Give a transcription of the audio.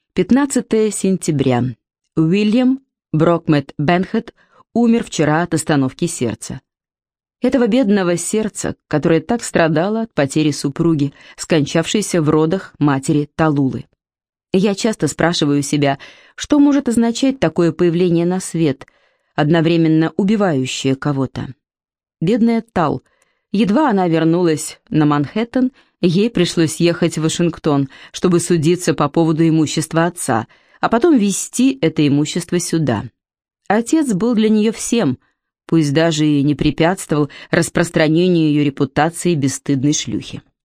15 сентября. Уильям Брокмет Бенхед умер вчера от остановки сердца. Этого бедного сердца, которое так страдало от потери супруги, скончавшейся в родах матери Талулы. Я часто спрашиваю себя, что может означать такое появление на свет, одновременно убивающее кого-то. Бедная Тал. Едва она вернулась на Манхэттен, ей пришлось ехать в Вашингтон, чтобы судиться по поводу имущества отца, а потом везти это имущество сюда. Отец был для нее всем, пусть даже и не препятствовал распространению ее репутации бесстыдной шлюхи.